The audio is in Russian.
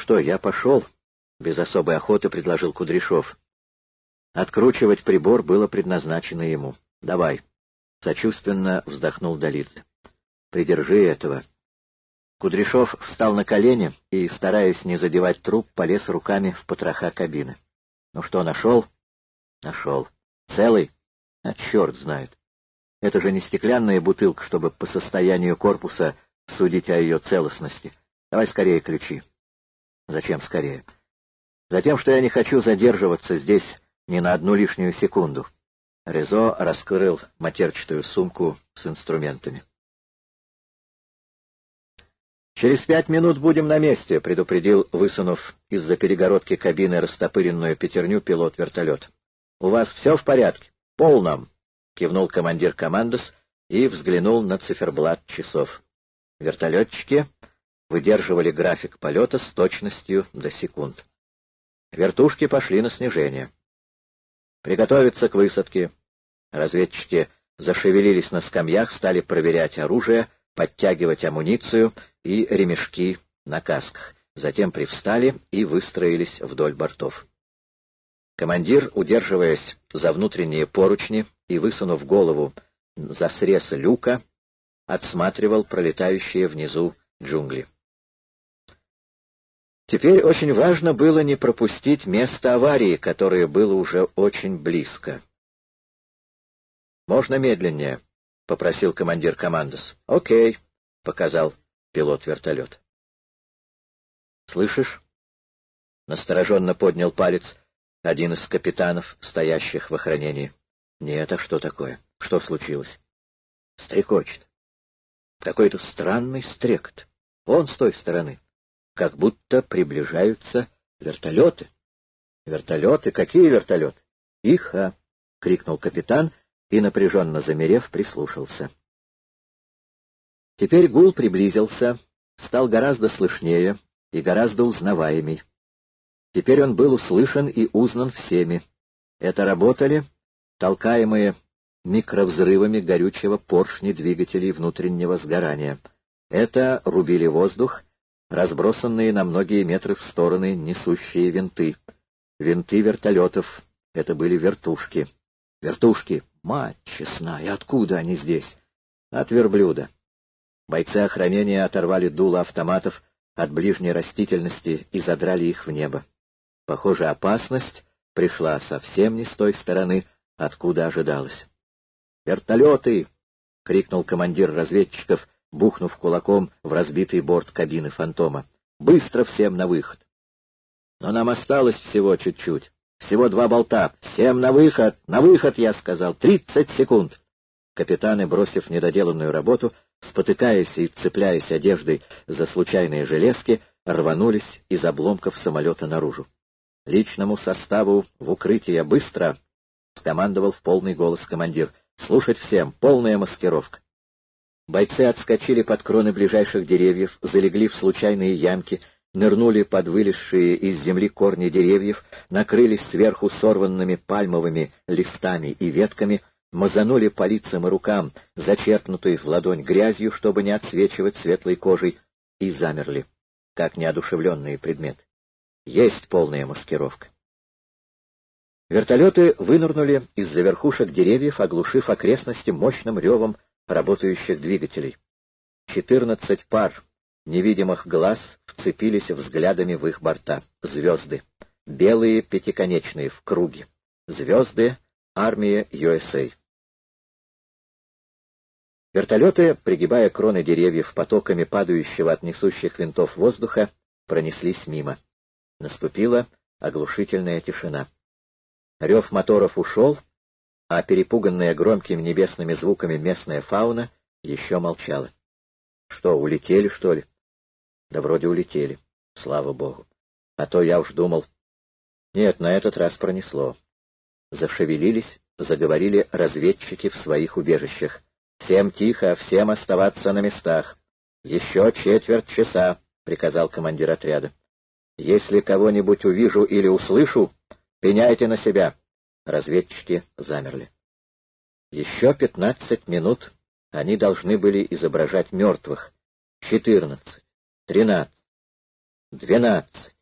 что, я пошел, — без особой охоты предложил Кудряшов. Откручивать прибор было предназначено ему. — Давай, — сочувственно вздохнул Долидзе. — Придержи этого. Кудряшов встал на колени и, стараясь не задевать труп, полез руками в потроха кабины. — Ну что, нашел? — Нашел. — Целый? — А черт знает. Это же не стеклянная бутылка, чтобы по состоянию корпуса судить о ее целостности. Давай скорее ключи. — Зачем скорее? — Затем, что я не хочу задерживаться здесь ни на одну лишнюю секунду. Резо раскрыл матерчатую сумку с инструментами. «Через 5 минут будем на месте», — предупредил, высунув из-за перегородки кабины растопыренную пятерню пилот вертолета. «У вас все в порядке?» «Полном», — кивнул командир командос и взглянул на циферблат часов. Вертолетчики выдерживали график полета с точностью до секунд. Вертушки пошли на снижение. «Приготовиться к высадке». Разведчики зашевелились на скамьях, стали проверять оружие, подтягивать амуницию и ремешки на касках. Затем привстали и выстроились вдоль бортов. Командир, удерживаясь за внутренние поручни и высунув голову за срез люка, отсматривал пролетающие внизу джунгли. Теперь очень важно было не пропустить место аварии, которое было уже очень близко. «Можно медленнее?» — попросил командир командос. «Окей», — показал пилот вертолета. «Слышишь?» — настороженно поднял палец один из капитанов, стоящих в охранении. «Нет, а что такое? Что случилось?» «Стрекочет. Какой-то странный стрекот. Вон с той стороны. Как будто приближаются вертолеты». «Вертолеты? Какие вертолеты?» «Тихо!» — крикнул капитан и, напряженно замерев, прислушался. Теперь гул приблизился, стал гораздо слышнее и гораздо узнаваемей. Теперь он был услышан и узнан всеми. Это работали толкаемые микровзрывами горючего поршни двигателей внутреннего сгорания. Это рубили воздух, разбросанные на многие метры в стороны несущие винты. Винты вертолетов — это были вертушки. Вертушки! Мать честная, откуда они здесь? От верблюда. Бойцы охранения оторвали дуло автоматов от ближней растительности и задрали их в небо. Похоже, опасность пришла совсем не с той стороны, откуда ожидалось. «Вертолеты!» — крикнул командир разведчиков, бухнув кулаком в разбитый борт кабины «Фантома». «Быстро всем на выход!» «Но нам осталось всего чуть-чуть. Всего 2 болта. Всем на выход! На выход, я сказал! 30 секунд!» Капитаны, бросив недоделанную работу, спотыкаясь и цепляясь одеждой за случайные железки, рванулись из обломков самолета наружу. «Личному составу в укрытие! Быстро!» — скомандовал в полный голос командир. «Слушать всем! Полная маскировка!» Бойцы отскочили под кроны ближайших деревьев, залегли в случайные ямки, нырнули под вылезшие из земли корни деревьев, накрылись сверху сорванными пальмовыми листами и ветками, мазанули по лицам и рукам, зачерпнутой в ладонь грязью, чтобы не отсвечивать светлой кожей, и замерли, как неодушевленные предметы. Есть полная маскировка. Вертолеты вынырнули из-за верхушек деревьев, оглушив окрестности мощным ревом работающих двигателей. 14 пар невидимых глаз вцепились взглядами в их борта. Звезды. Белые пятиконечные в круге. Звезды — армия USA. Вертолеты, пригибая кроны деревьев потоками падающего от несущих винтов воздуха, пронеслись мимо. Наступила оглушительная тишина. Рев моторов ушел, а перепуганная громкими небесными звуками местная фауна еще молчала. Что, улетели, что ли? Да вроде улетели, слава богу. А то я уж думал... Нет, на этот раз пронесло. Зашевелились, заговорили разведчики в своих убежищах. «Всем тихо, всем оставаться на местах. Еще четверть часа», — приказал командир отряда. «Если кого-нибудь увижу или услышу, пеняйте на себя». Разведчики замерли. Еще 15 минут они должны были изображать мертвых. 14, 13, 12.